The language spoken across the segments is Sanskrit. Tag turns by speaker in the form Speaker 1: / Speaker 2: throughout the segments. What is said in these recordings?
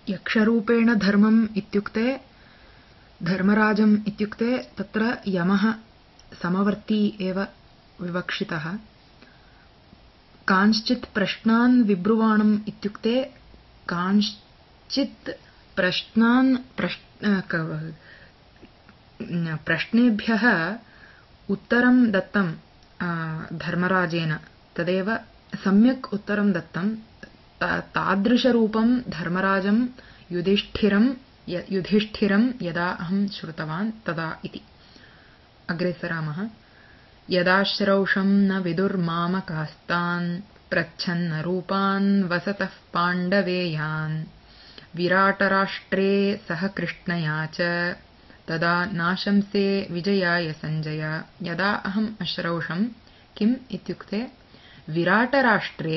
Speaker 1: यक्षरूपेण धर्मम् इत्युक्ते धर्मराजम् इत्युक्ते तत्र यमः समवर्ती एव विवक्षितः। कांश्चित् प्रश्नान् विब्रुवाणम् इत्युक्ते कांश्चित् प्रश्नेभ्यः उत्तरं दत्तं धर्मराजेन, तदेव सम्यक् उत्तरं दत्तं। तादृशरूपं धर्मराजं युधिष्ठिरं यदा अहं श्रुतवान् तदा इति। अग्रे सरामः। यदाश्रौषं न विदुर्मामकास्तान् प्रच्छन्न रूपान् वसतः पाण्डवेयान् विराटराष्ट्रे सह कृष्णया च तदा नाशंसे विजयाय सञ्जय। यदा अहम् अश्रौषं किम् इत्युक्ते विराटराष्ट्रे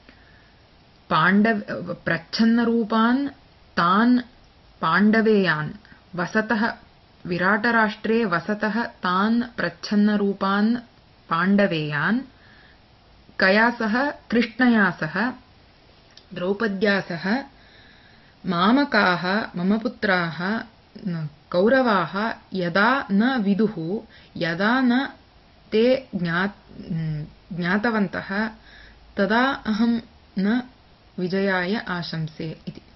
Speaker 1: प्रच्छन्नरूपान् तान् पाण्डवेयान् वसतः विराटराष्ट्रे वसतः तान् प्रच्छन्नरूपान् पाण्डवेयान् कया सह कृष्णया सह द्रौपद्या सह मामकाः मम पुत्राः कौरवाः यदा न विदुः यदा न ते ज्ञातवन्तः तदा अहं न विजयाय आशंसे इति।